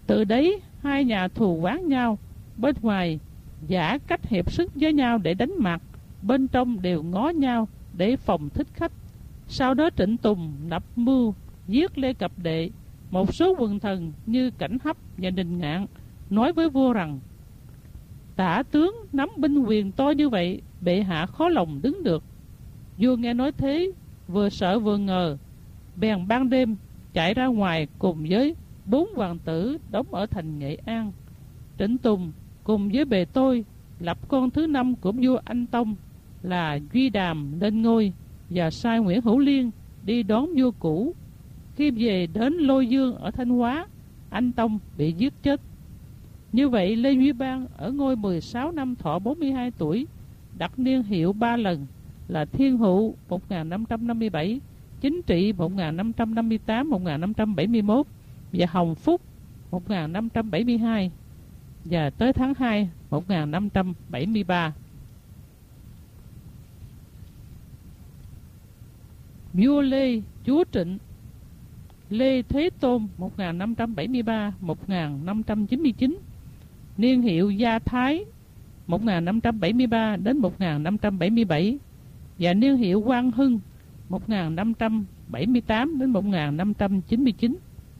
Từ đấy hai nhà thù oán nhau, bên ngoài giả cách hiệp sức với nhau để đánh mặt, bên trong đều ngó nhau để phòng thích khách. Sau đó Trịnh Tùng lập mưu giết Lê Cập Đệ. Một số quần thần như Cảnh Hấp và Đình Ngạn nói với vua rằng: Tả tướng nắm binh quyền to như vậy, bệ hạ khó lòng đứng được. Vua nghe nói thế, vừa sợ vừa ngờ, bèn ban đêm chạy ra ngoài cùng với 4 hoàng tử đóng ở thành Nghệ An. Trịnh Tùng cùng với bề tôi lập con thứ 5 của vua Anh Tông là Duy Đàm lên ngôi, và sai Nguyễn Hữu Liên đi đón vua cũ. Khi về đến Lôi Dương ở Thanh Hóa, Anh Tông bị giết chết. Như vậy Lê Duy Bang ở ngôi 16 năm, thọ 42 tuổi, đặt niên hiệu 3 lần là Thiên Hữu 1557, Chính Trị 1558-1571 và Hồng Phúc 1572, và tới tháng 2 1573. Vua Lê chúa Trịnh Lê Thế Tôn 1573-1599, niên hiệu Gia Thái 1573 đến 1577, và niên hiệu Quang Hưng 1578 đến 1599.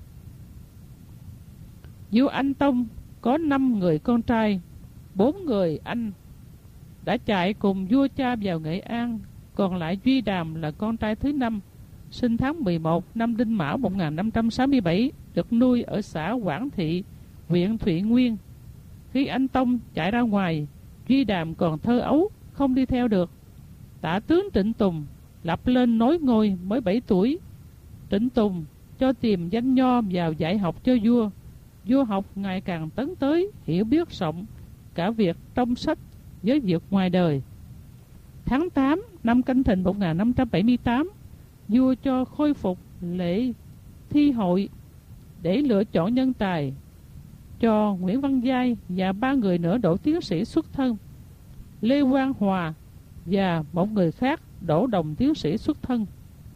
Vua Anh Tông có 5 người con trai, 4 người anh đã chạy cùng vua cha vào Nghệ An, còn lại Duy Đàm là con trai thứ 5, sinh tháng 11 năm Đinh Mão 1567, được nuôi ở xã Quảng Thị, huyện Thụy Nguyên. Khi Anh Tông chạy ra ngoài, Duy Đàm còn thơ ấu, không đi theo được. Tả tướng Trịnh Tùng lập lên nối ngôi mới 7 tuổi. Trịnh Tùng cho tìm danh nho vào dạy học cho vua. Vua học ngày càng tấn tới, hiểu biết rộng, cả việc trong sách với việc ngoài đời. Tháng 8 năm Canh Thìn 1578, vua cho khôi phục lễ thi hội để lựa chọn nhân tài, cho Nguyễn Văn Giai và 3 người nữa đỗ tiến sĩ xuất thân, Lê Quang Hòa và một người khác đỗ đồng tiến sĩ xuất thân.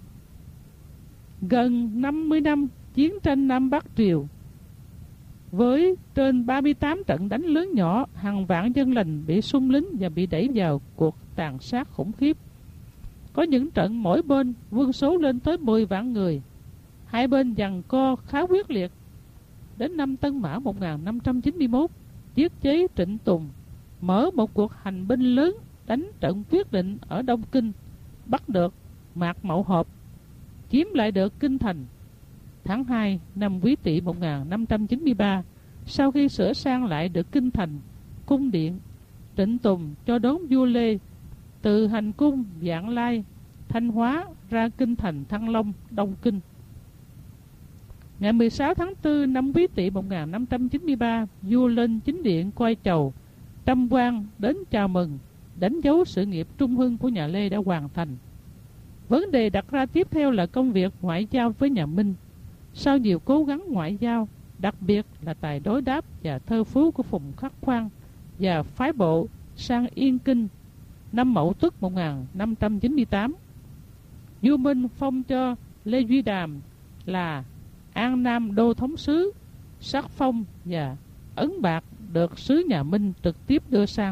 Gần 50 năm chiến tranh Nam Bắc Triều, với trên 38 trận đánh lớn nhỏ, hàng vạn dân lành bị xung lính và bị đẩy vào cuộc tàn sát khủng khiếp. Có những trận mỗi bên quân số lên tới 10 vạn người. Hai bên giằng co khá quyết liệt. Đến năm Tân Mão 1591, tiết chế Trịnh Tùng mở một cuộc hành binh lớn đánh trận quyết định ở Đông Kinh, bắt được Mạc Mậu Họp, chiếm lại được Kinh Thành. Tháng 2 năm Quý Tỵ 1593, sau khi sửa sang lại được Kinh Thành, cung điện, Trịnh Tùng cho đón vua Lê từ hành cung Vạn Lai, Thanh Hóa ra Kinh Thành Thăng Long, Đông Kinh. Ngày 16 tháng 4 năm Quý Tỵ 1593, vua lên chính điện coi chầu, trăm quan đến chào mừng, đánh dấu sự nghiệp trung hưng của nhà Lê đã hoàn thành. Vấn đề đặt ra tiếp theo là công việc ngoại giao với nhà Minh. Sau nhiều cố gắng ngoại giao, đặc biệt là tài đối đáp và thơ phú của Phùng Khắc Khoan, và phái bộ sang Yên Kinh năm Mậu Tuất 1598, vua Minh phong cho Lê Duy Đàm là An Nam Đô Thống sứ, sắc phong và ấn bạc được sứ nhà Minh trực tiếp đưa sang.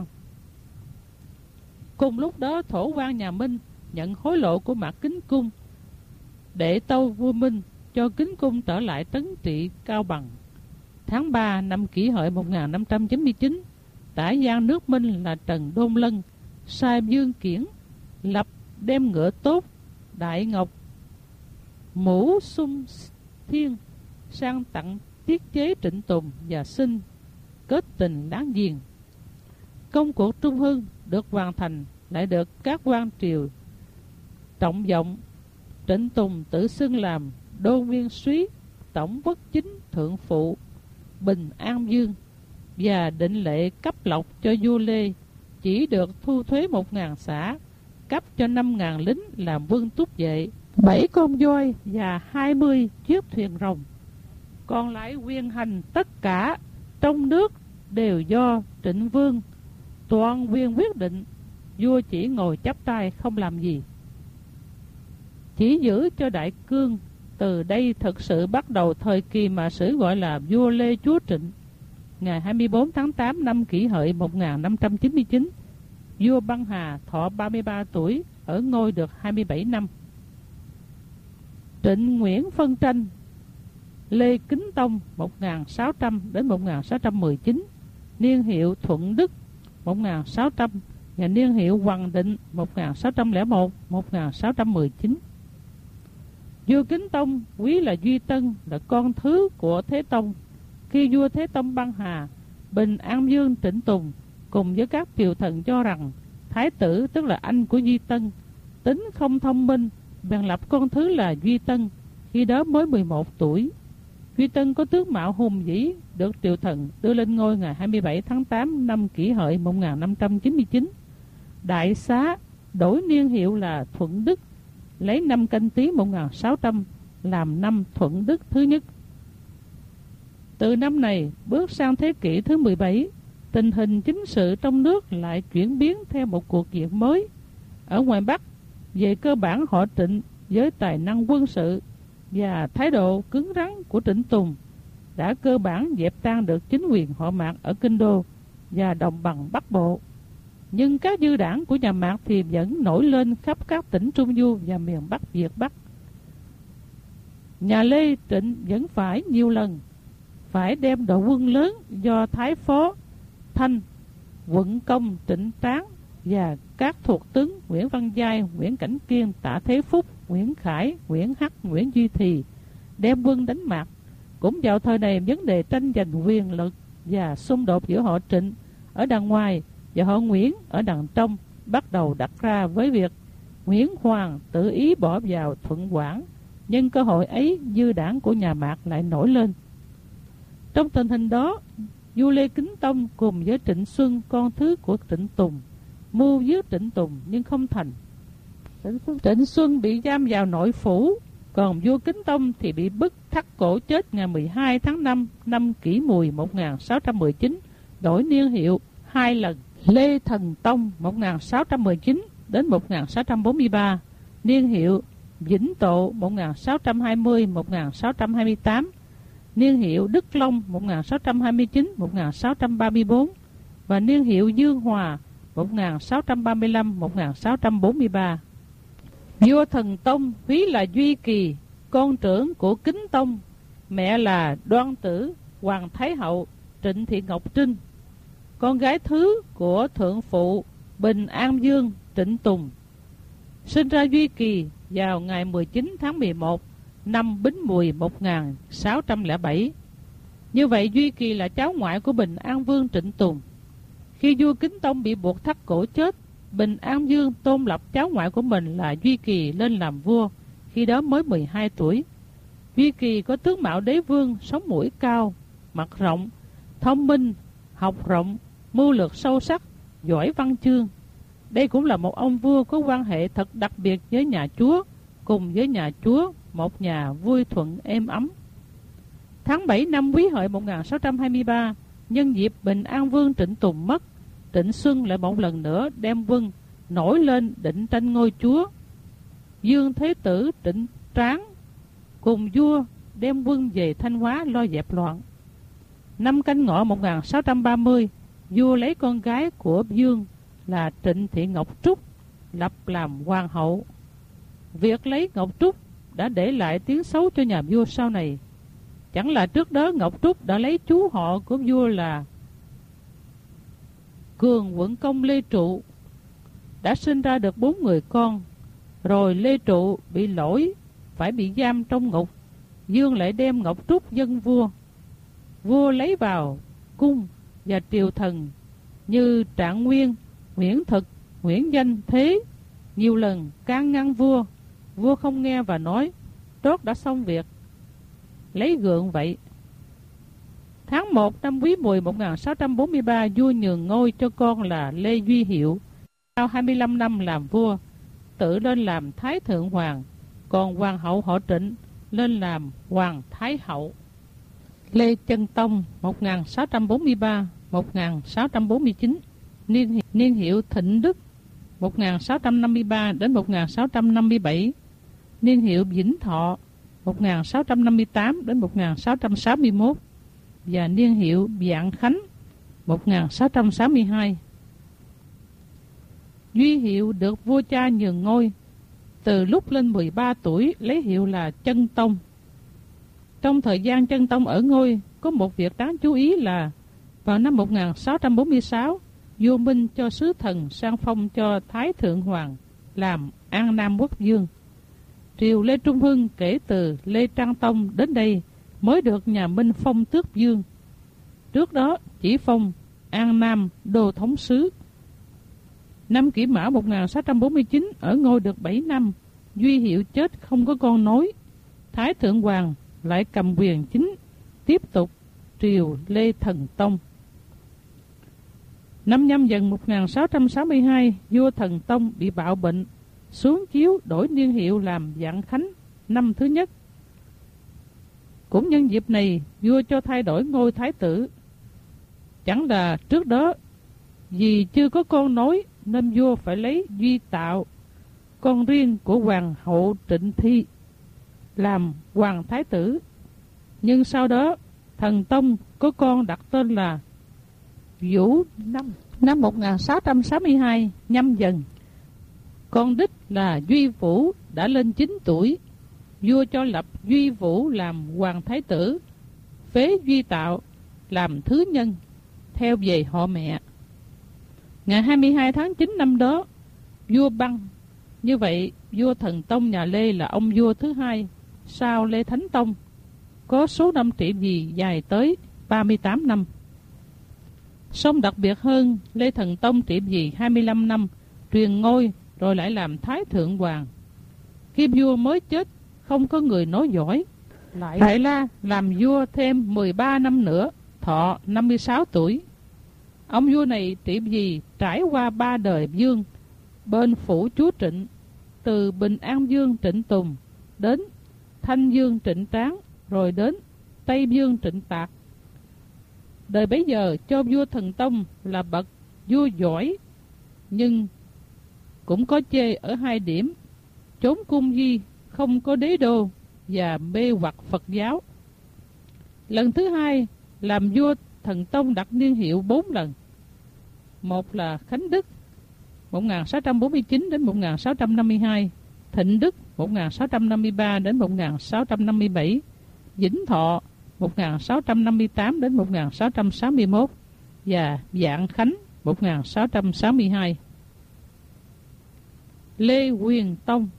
Cùng lúc đó, thổ quan nhà Minh nhận hối lộ của Mạc Kính Cung để tâu vua Minh cho Kính Cung trở lại trấn trị Cao Bằng. Tháng 3 năm Kỷ Hợi 1599, tả giang nước Minh là Trần Đôn Lân sai Dương Kiển lập đem ngựa tốt Đại Ngọc Mũ Sung Thiên sang tặng tiết chế Trịnh Tùng và xin kết tình láng giềng. Công cuộc trung hưng được hoàn thành, lại được các quan triều trọng vọng. Trịnh Tùng tự xưng làm Đô Nguyên Súy, Tổng Quốc Chính Thượng Phụ, Bình An Dương, và định lệ cấp lộc cho vua Lê chỉ được thu thuế 1.000 xã, cấp cho 5.000 lính làm quân túc vệ, 7 con voi và 20 chiếc thuyền rồng. Còn lại quyền hành tất cả trong nước đều do Trịnh Vương toàn quyền quyết định. Vua chỉ ngồi chắp tay không làm gì, chỉ giữ cho Đại Cương Từ đây thực sự bắt đầu thời kỳ mà sử gọi là vua Lê Chúa Trịnh. Ngày 24 tháng 8 năm Kỷ Hợi 1599, vua Băng Hà thọ 33 tuổi, ở ngôi được 27 năm. Trịnh Nguyễn phân tranh. Lê Kính Tông 1600 đến 1619, niên hiệu Thuận Đức 1600 và niên hiệu Hoàng Định 1601-1619. Vua Kính Tông quý là Duy Tân, là con thứ của Thế Tông. Khi vua Thế Tông Băng Hà, Bình An Vương Trịnh Tùng cùng với các triều thần cho rằng Thái tử, tức là anh của Duy Tân, tính không thông minh, bèn lập con thứ là Duy Tân, khi đó mới 11 tuổi. Duy Tân có tướng mạo hùng vĩ, được triều thần đưa lên ngôi ngày 27 tháng 8 năm Kỷ Hợi 1599. Đại xá đổi niên hiệu là Thuận Đức, lấy năm Canh Tý 1600 làm năm Thuận Đức thứ nhất. Từ năm này bước sang thế kỷ thứ 17, tình hình chính sự trong nước lại chuyển biến theo một cuộc diện mới. Ở ngoài Bắc, về cơ bản họ Trịnh với tài năng quân sự và thái độ cứng rắn của Trịnh Tùng đã cơ bản dẹp tan được chính quyền họ Mạc ở Kinh Đô và đồng bằng Bắc Bộ. Nhưng các dư đảng của nhà Mạc thì vẫn nổi lên khắp các tỉnh Trung Du và miền Bắc Việt Bắc. Nhà Lê Trịnh vẫn phải nhiều lần phải đem đội quân lớn do Thái Phó Thanh, Quận Công Trịnh Tráng và các thuộc tướng Nguyễn Văn Giai, Nguyễn Cảnh Kiên, Tạ Thế Phúc, Nguyễn Khải, Nguyễn Hắc, Nguyễn Duy Thì đem quân đánh Mạc. Cũng vào thời này, vấn đề tranh giành quyền lực và xung đột giữa họ Trịnh ở đằng ngoài và họ Nguyễn ở đằng trong bắt đầu đặt ra với việc Nguyễn Hoàng tự ý bỏ vào Thuận Quảng. Nhân cơ hội ấy, dư đảng của nhà Mạc lại nổi lên. Trong tình hình đó, vua Lê Kính Tông cùng với Trịnh Xuân, con thứ của Trịnh Tùng, mưu giết Trịnh Tùng nhưng không thành. Trịnh Xuân bị giam vào nội phủ, còn vua Kính Tông thì bị bức thắt cổ chết ngày 12 tháng 5 năm Kỷ Mùi 1619, đổi niên hiệu 2 lần. Lê Thần Tông 1619 đến 1643, niên hiệu Vĩnh Tộ 1620-1628, niên hiệu Đức Long 1629-1634 và niên hiệu Dương Hòa 1635-1643. Vua Thần Tông ví là Duy Kỳ, con trưởng của Kính Tông, mẹ là Đoan Tử, Hoàng Thái Hậu, Trịnh Thị Ngọc Trinh, con gái thứ của Thượng Phụ Bình An Vương Trịnh Tùng. Sinh ra Duy Kỳ vào ngày 19 tháng 11 năm Bính Mùi 1607. Như vậy Duy Kỳ là cháu ngoại của Bình An Vương Trịnh Tùng. Khi vua Kính Tông bị buộc thắt cổ chết, Bình An Vương tôn lập cháu ngoại của mình là Duy Kỳ lên làm vua, khi đó mới 12 tuổi. Duy Kỳ có tướng mạo đế vương, sống mũi cao, mặt rộng, thông minh, học rộng, mưu lược sâu sắc, giỏi văn chương. Đây cũng là một ông vua có quan hệ thật đặc biệt với nhà Chúa, cùng với nhà Chúa một nhà vui thuận êm ấm. Tháng 7 năm Quý Hợi 1623, nhân dịp Bình An Vương Trịnh Tùng mất, Trịnh Xuân lại một lần nữa đem quân nổi lên định tranh ngôi chúa. Dương Thế Tử Trịnh Tráng cùng vua đem quân về Thanh Hóa lo dẹp loạn. Năm Canh Ngọ 1630, vua lấy con gái của Dương là Trịnh Thị Ngọc Trúc lập làm hoàng hậu. Việc lấy Ngọc Trúc đã để lại tiếng xấu cho nhà vua sau này. Chẳng là trước đó Ngọc Trúc đã lấy chú họ của vua là Cường Quận Công Lê Trụ, đã sinh ra được 4 người con. Rồi Lê Trụ bị lỗi phải bị giam trong ngục. Dương lại đem Ngọc Trúc dâng vua. Vua lấy vào cung và triều thần như Trạng Nguyên, Nguyễn Thực, Nguyễn Danh Thế nhiều lần can ngăn vua. Vua không nghe và nói tốt đã xong việc, lấy gượng vậy. Tháng 1 năm Quý Mùi 1643, vua nhường ngôi cho con là Lê Duy Hiệu. Sau 25 năm làm vua, tự lên làm Thái Thượng Hoàng, còn hoàng hậu họ Trịnh lên làm Hoàng Thái Hậu. Lê Chân Tông 1643-1649, niên hiệu Thịnh Đức 1653 đến 1657, niên hiệu Vĩnh Thọ 1658 đến 1661 và niên hiệu Vạn Khánh 1662. Duy Hiệu được vua cha nhường ngôi, từ lúc lên 13 tuổi lấy hiệu là Chân Tông. Trong thời gian Chân Tông ở ngôi, có một việc đáng chú ý là vào năm 1646, vua Minh cho sứ thần sang phong cho Thái Thượng Hoàng làm An Nam Quốc Dương. Triều Lê Trung Hưng kể từ Lê Trang Tông đến đây mới được nhà Minh phong tước dương. Trước đó chỉ phong An Nam Đô Thống Sứ. Năm Kỷ Mão 1649 ở ngôi được 7 năm, Duy Hiệu chết không có con nối. Thái Thượng Hoàng lại cầm quyền chính, tiếp tục triều Lê Thần Tông. Năm Nhâm Dần 1662, vua Thần Tông bị bạo bệnh, xuống chiếu đổi niên hiệu làm Vạn Khánh năm thứ nhất. Cũng nhân dịp này, vua cho thay đổi ngôi thái tử. Chẳng là trước đó vì chưa có con nối nên vua phải lấy Duy Tạo, con riêng của hoàng hậu Trịnh Thi, làm hoàng thái tử. Nhưng sau đó Thần Tông có con đặt tên là Vũ năm 1662 Nhâm Dần. Con đích là Duy Vũ đã lên 9 tuổi. Vua cho lập Duy Vũ làm hoàng thái tử, phế Duy Tạo làm thứ nhân, theo về họ mẹ. Ngày 22 tháng 9 năm đó, vua băng. Như vậy, vua Thần Tông nhà Lê là ông vua thứ hai sau Lê Thánh Tông, có số năm trị vì dài tới 38 năm. Song đặc biệt hơn, Lê Thần Tông trị vì 25 năm, truyền ngôi rồi lại làm Thái Thượng Hoàng. Khi vua mới chết, không có người nối dõi, lại la làm vua thêm 13 năm nữa, thọ 56 tuổi. Ông vua này trị vì trải qua 3 đời vương, bên phủ chúa Trịnh, từ Bình An Vương Trịnh Tùng đến Thanh Vương Trịnh Tráng, rồi đến Tây Vương Trịnh Tạc. Đời bấy giờ cho vua Thần Tông là bậc vua giỏi, nhưng cũng có chê ở 2 điểm: trốn cung di, không có đế đô, và mê hoặc Phật giáo. Lần thứ hai làm vua, Thần Tông đặt niên hiệu 4 lần. Một là Khánh Đức 1649 đến 1652, Thịnh Đức 1653 đến 1657, Vĩnh Thọ 1658 đến 1661 và Vạn Khánh 1662. Lê Quyền Tông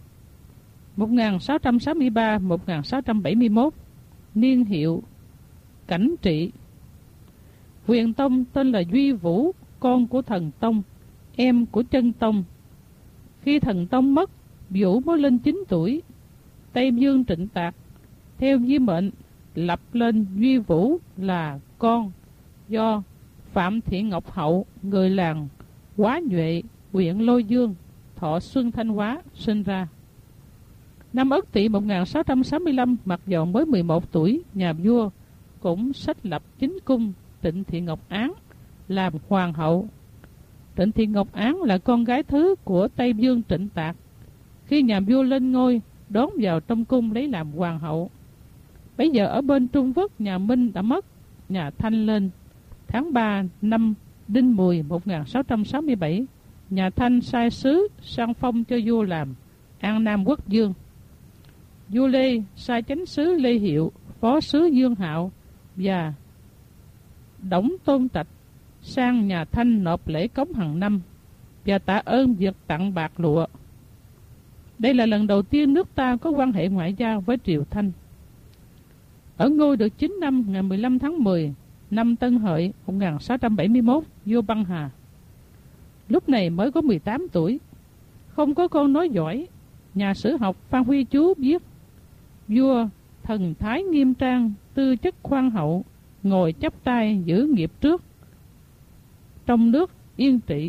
1663-1671, niên hiệu Cảnh Trị. Quyền Tông tên là Duy Vũ, con của Thần Tông, em của Chân Tông. Khi Thần Tông mất, Vũ mới lên 9 tuổi. Tây Vương Trịnh Tạc theo di mệnh lập lên Duy Vũ là con, do Phạm Thị Ngọc Hậu, người làng Quá Nhuệ, huyện Lôi Dương, thọ Xuân Thanh Hóa, sinh ra. Năm Ất Tỵ 1665, mặc dầu mới 11 tuổi, nhà vua cũng sách lập chính cung Trịnh Thị Ngọc Án làm hoàng hậu. Trịnh Thị Ngọc Án là con gái thứ của Tây Vương Trịnh Tạc. Khi nhà vua lên ngôi, đón vào trong cung lấy làm hoàng hậu. Bây giờ ở bên Trung Quốc, nhà Minh đã mất, nhà Thanh lên. Tháng 3 năm Đinh Mùi 1667, nhà Thanh sai sứ sang phong cho vua làm An Nam Quốc Dương. Vua Lê sai chánh sứ Lê Hiệu, phó sứ Dương Hạo và Đổng Tôn Trạch sang nhà Thanh nộp lễ cống hàng năm và tạ ơn việc tặng bạc lụa. Đây là lần đầu tiên nước ta có quan hệ ngoại giao với triều Thanh. Ở ngôi được 9 năm, ngày 15 tháng 10 năm Tân Hợi 1671, vua băng hà. Lúc này mới có 18 tuổi, không có con nối dõi. Nhà sử học Phan Huy Chú viết: vua thần thái nghiêm trang, tư chất khoan hậu, ngồi chắp tay giữ nghiệp trước, trong nước yên trị.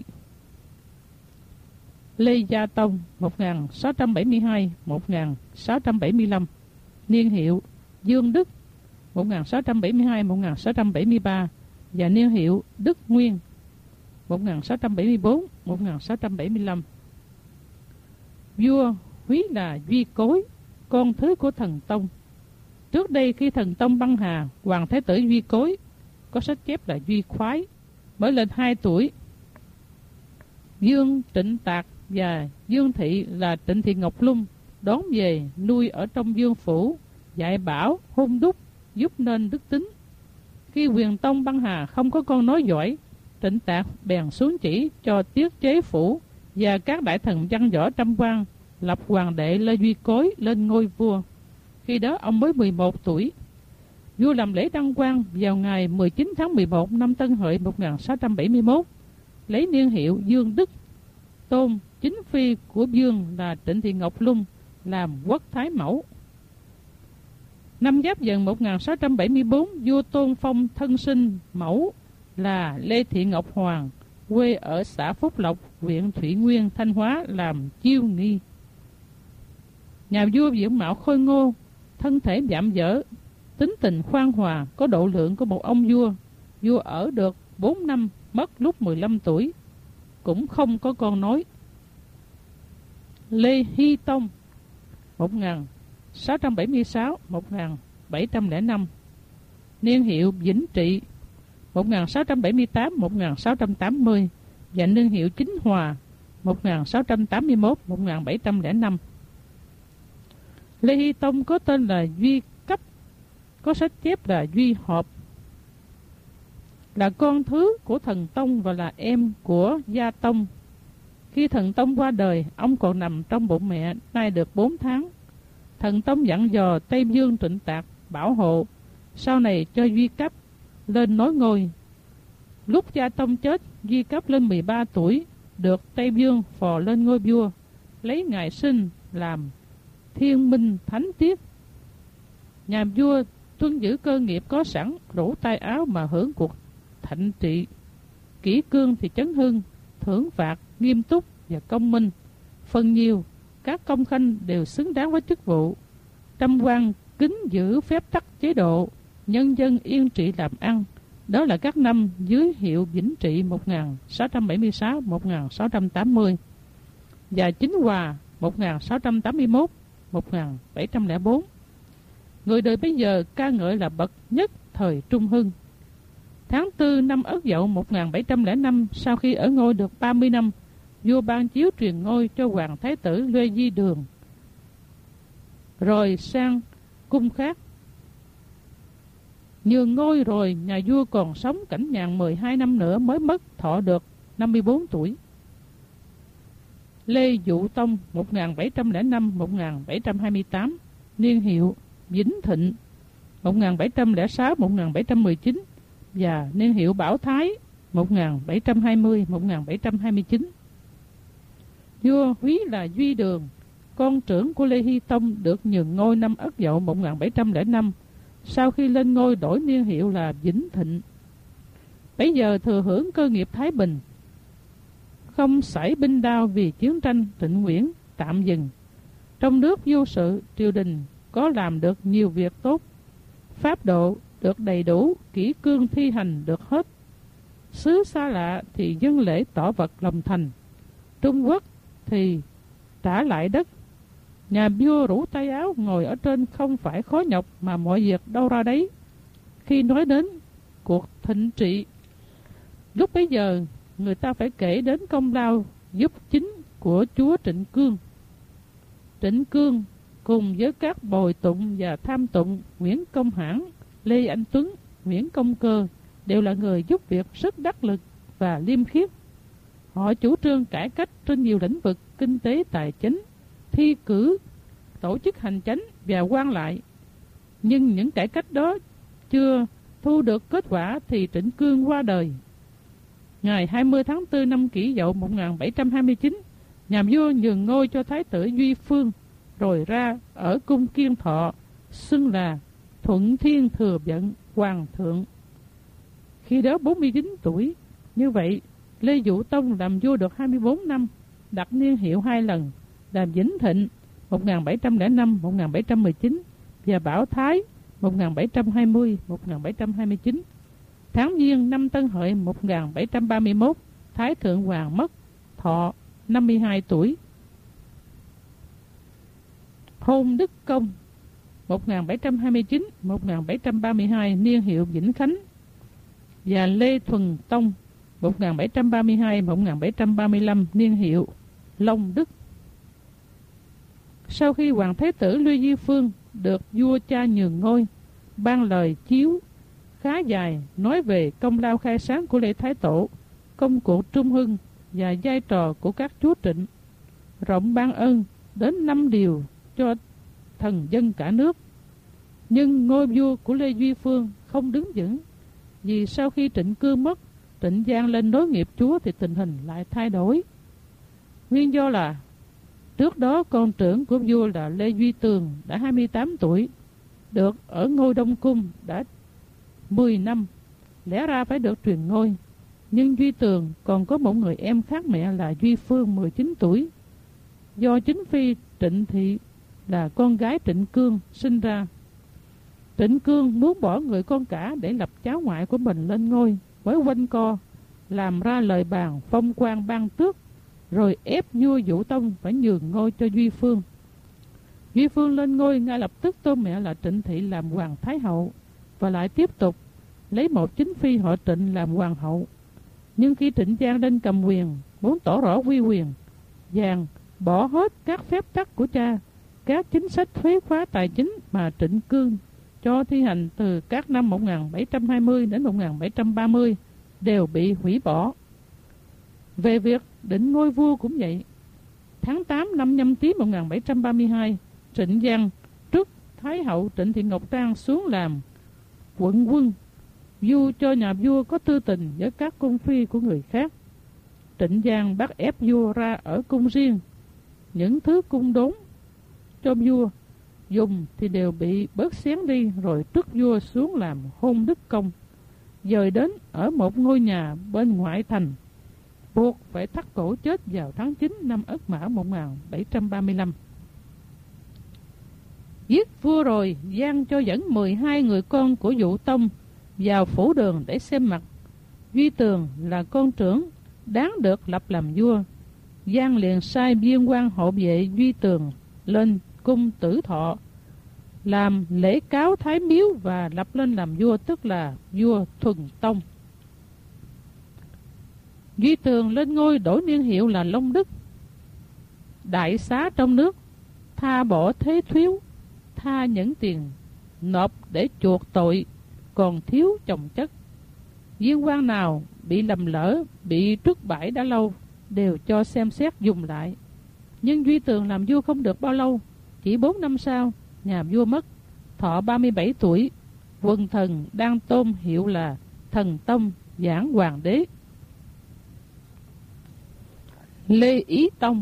Lê Gia Tông 1672-1675, niên hiệu Dương Đức 1672-1673 và niên hiệu Đức Nguyên 1674-1675. Vua húy là Duy Cối, con thứ của thần Tông. Trước đây khi thần Tông băng hà, hoàng thái tử Duy Cối, có sách chép là Duy Khoái, mới lên 2 tuổi. Dương Trịnh Tạc và Dương Thị là Trịnh Thị Ngọc Lung đón về nuôi ở trong Dương phủ, dạy bảo, hôn đúc, giúp nên đức tính. Khi Huyền Tông băng hà không có con nối giỏi, Trịnh Tạc bèn xuống chỉ cho Tiết Chế Phủ và các đại thần văn võ trăm quan lập hoàng đệ Lê Duy Cối lên ngôi vua. Khi đó ông mới 11 tuổi. Vua làm lễ đăng quang vào ngày 19 tháng 11 năm Tân Hợi 1671, lấy niên hiệu Dương Đức, tôn chính phi của Dương là Trịnh Thị Ngọc Lung làm quốc thái mẫu. Năm Giáp Dần 1674, vua tôn phong thân sinh mẫu là Lê Thị Ngọc Hoàng, quê ở xã Phúc Lộc, huyện Thủy Nguyên, Thanh Hóa làm chiêu nghi. Nhà vua diện mạo khôi ngô, thân thể vạm vỡ, tính tình khoan hòa, có độ lượng của một ông vua. Vua ở được 4 năm, mất lúc 15 tuổi, cũng không có con nối. Lê Hy Tông 1676-1705, niên hiệu Vĩnh Trị 1678-1680 và niên hiệu Chính Hòa 1681-1705. Lê Hy Tông có tên là Duy Cấp, có sách chép là Duy Hợp, là con thứ của thần Tông và là em của Gia Tông. Khi thần Tông qua đời, ông còn nằm trong bụng mẹ nay được 4 tháng. Thần Tông dặn dò Tây Dương Trịnh Tạc bảo hộ, sau này cho Duy Cấp lên nối ngôi. Lúc Gia Tông chết, Duy Cấp lên 13 tuổi, được Tây Dương phò lên ngôi vua, lấy ngày sinh làm Thiên Minh Thánh Tiết. Nhà vua tuân giữ cơ nghiệp có sẵn, rủ tay áo mà hưởng cuộc thạnh trị. Kỷ cương thì chấn hưng, thưởng phạt nghiêm túc và công minh. Phần nhiều các công khanh đều xứng đáng với chức vụ. Trăm quan kính giữ phép tắc chế độ, nhân dân yên trị làm ăn. Đó là các năm dưới hiệu Vĩnh Trị 1676-1680 và Chính Hòa 1681-1704. Người đời bây giờ ca ngợi là bậc nhất thời Trung Hưng. Tháng 4 năm Ất Dậu 1705, sau khi ở ngôi được 30 năm, vua ban chiếu truyền ngôi cho hoàng thái tử Lê Di Đường, rồi sang cung khác. Nhường ngôi rồi, nhà vua còn sống cảnh nhàn 12 năm nữa mới mất, thọ được 54 tuổi. Lê Dụ Tông 1705-1728, niên hiệu Vĩnh Thịnh 1706-1719 và niên hiệu Bảo Thái 1720-1729. Vua Húy là Duy Đường, con trưởng của Lê Hy Tông, được nhường ngôi năm Ất Dậu 1705. Sau khi lên ngôi đổi niên hiệu là Vĩnh Thịnh. Bấy giờ thừa hưởng cơ nghiệp thái bình, không xảy binh đao vì chiến tranh. Trịnh Nguyễn tạm dừng. Trong nước vô sự, triều đình có làm được nhiều việc tốt, pháp độ được đầy đủ, kỷ cương thi hành được hết. Xứ xa lạ thì dân lễ tỏ vật lòng thành, Trung Quốc thì trả lại đất. Nhà vua rủ tay áo ngồi ở trên không phải khó nhọc, mà mọi việc đâu ra đấy. Khi nói đến cuộc thịnh trị, lúc bấy giờ người ta phải kể đến công lao giúp chính của chúa Trịnh Cương. Trịnh Cương cùng với các bồi tụng và tham tụng Nguyễn Công Hãn, Lê Anh Tuấn, Nguyễn Công Cơ đều là người giúp việc rất đắc lực và liêm khiết. Họ chủ trương cải cách trên nhiều lĩnh vực kinh tế, tài chính, thi cử, tổ chức hành chánh và quan lại. Nhưng những cải cách đó chưa thu được kết quả thì Trịnh Cương qua đời. Ngày 20 tháng 4 năm Kỷ Dậu 1729, nhà vua nhường ngôi cho thái tử Duy Phương, rồi ra ở cung Kiên Thọ, xưng là Thuận Thiên Thừa Vận Hoàng thượng. Khi đó 49 tuổi. Như vậy, Lê Dụ Tông làm vua được 24 năm, đặt niên hiệu 2 lần, là Vĩnh Thịnh 1705-1719 và Bảo Thái 1720-1729. Tháng Giêng năm Tân Hợi 1731, Thái Thượng Hoàng mất, thọ 52 tuổi. Hôn Đức Công 1729-1732 niên hiệu Vĩnh Khánh, và Lê Thuần Tông 1732-1735 niên hiệu Long Đức. Sau khi Hoàng Thái tử Lê Duy Phương được vua cha nhường ngôi, ban lời chiếu khá dài nói về công lao khai sáng của Lê Thái Tổ, công cuộc trung hưng và vai trò của các chúa Trịnh, rộng ban ơn đến 5 điều cho thần dân cả nước. Nhưng ngôi vua của Lê Duy Phương không đứng vững, vì sau khi Trịnh Cương mất, Trịnh Giang lên nối nghiệp chúa thì tình hình lại thay đổi. Nguyên do là trước đó con trưởng của vua là Lê Duy Tường đã 28 tuổi, được ở ngôi Đông Cung đã 10 năm, lẽ ra phải được truyền ngôi. Nhưng Duy Tường còn có một người em khác mẹ là Duy Phương 19 tuổi, do chính phi Trịnh Thị là con gái Trịnh Cương sinh ra. Trịnh Cương muốn bỏ người con cả để lập cháu ngoại của mình lên ngôi, mới quanh co làm ra lời bàn phong quan ban tước, rồi ép vua Vũ Tông phải nhường ngôi cho Duy Phương. Duy Phương lên ngôi ngay lập tức tôn mẹ là Trịnh Thị làm hoàng thái hậu, và lại tiếp tục lấy một chính phi họ Trịnh làm hoàng hậu. Nhưng khi Trịnh Giang lên cầm quyền, muốn tỏ rõ uy quyền, Giang bỏ hết các phép tắc của cha, các chính sách thuế khóa tài chính mà Trịnh Cương cho thi hành từ các năm 1720 đến 1730 đều bị hủy bỏ. Về việc định ngôi vua cũng vậy. Tháng 8 năm Nhâm Tý 1732, Trịnh Giang trước Thái hậu Trịnh Thị Ngọc Trang xuống làm quận quân, vua cho nhà vua có tư tình với các cung phi của người khác. Trịnh Giang bắt ép vua ra ở cung riêng, những thứ cung đốn cho vua dùng thì đều bị bớt xén đi, rồi trức vua xuống làm hôn đức công, dời đến ở một ngôi nhà bên ngoại thành, buộc phải thắt cổ chết vào tháng 9 năm Ất Mão 1735. Giết vua rồi, Giang cho dẫn 12 người con của Vũ Tông vào phủ đường để xem mặt. Duy Tường là con trưởng, đáng được lập làm vua. Giang liền sai viên quan hộ vệ Duy Tường lên cung Tử Thọ, làm lễ cáo thái miếu và lập lên làm vua, tức là vua Thuần Tông. Duy Tường lên ngôi đổi niên hiệu là Long Đức. Đại xá trong nước, tha bỏ thế thiếu, tha những tiền nộp để chuộc tội còn thiếu chồng chất. Viên quan nào bị lầm lỡ, bị trút bãi đã lâu đều cho xem xét dùng lại. Nhưng Duy Tường làm vua không được bao lâu, chỉ 4 năm sau nhà vua mất, thọ 37 tuổi. Quần thần đang tôn hiệu là Thần Tông Giảng Hoàng đế. Lê Ý Tông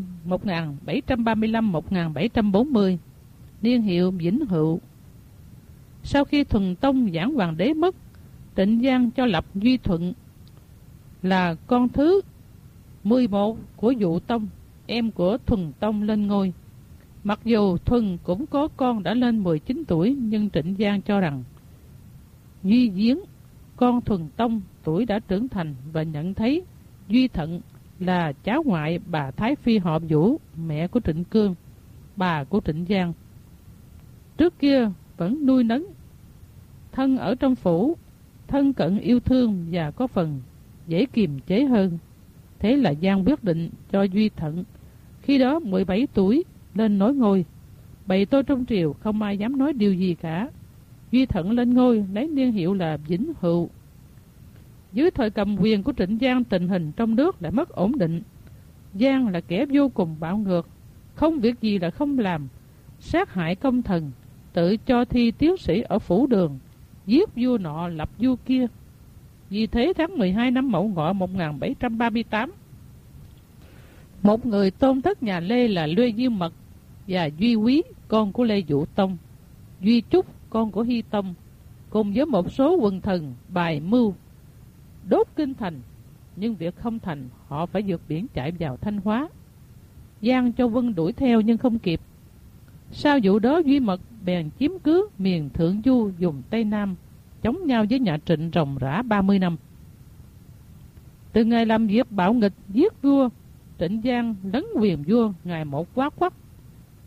1735-1740 niên hiệu Vĩnh Hữu. Sau khi Thuần Tông Giảng Hoàng đế mất, Trịnh Giang cho lập Duy Thuận là con thứ 11 của Vũ Tông, em của Thuần Tông lên ngôi. Mặc dù Thuần cũng có con đã lên 19 tuổi, nhưng Trịnh Giang cho rằng Duy Giếng, con Thuần Tông, tuổi đã trưởng thành và nhận thấy Duy Thận là cháu ngoại bà Thái Phi họ Vũ, mẹ của Trịnh Cương, bà của Trịnh Giang. Trước kia vẫn nuôi nấng, thân ở trong phủ, thân cận yêu thương và có phần dễ kiềm chế hơn. Thế là Giang quyết định cho Duy Thận, khi đó 17 tuổi, lên nối ngôi. Bầy tôi trong triều không ai dám nói điều gì cả. Duy Thận lên ngôi lấy niên hiệu là Vĩnh Hữu. Dưới thời cầm quyền của Trịnh Giang, tình hình trong nước lại mất ổn định. Giang là kẻ vô cùng bạo ngược, không việc gì là không làm, sát hại công thần, tự cho thi tiến sĩ ở phủ đường, giết vua nọ lập vua kia. Vì thế tháng 12 năm Mậu Ngọ 1738, một người tôn thất nhà Lê là Lê Diêu Mật và Duy Quý, con của Lê Vũ Tông, Duy Trúc, con của Hy Tông, cùng với một số quần thần bài mưu đốt kinh thành. Nhưng việc không thành, họ phải vượt biển chạy vào Thanh Hóa. Giang cho quân đuổi theo nhưng không kịp. Sau vụ đó, Duy Mật bèn chiếm cứ miền Thượng Du vùng Tây Nam, chống nhau với nhà Trịnh ròng rã 30 năm. Từ ngày làm việc bạo nghịch giết vua, Trịnh Giang lấn quyền vua ngày một quá quắt.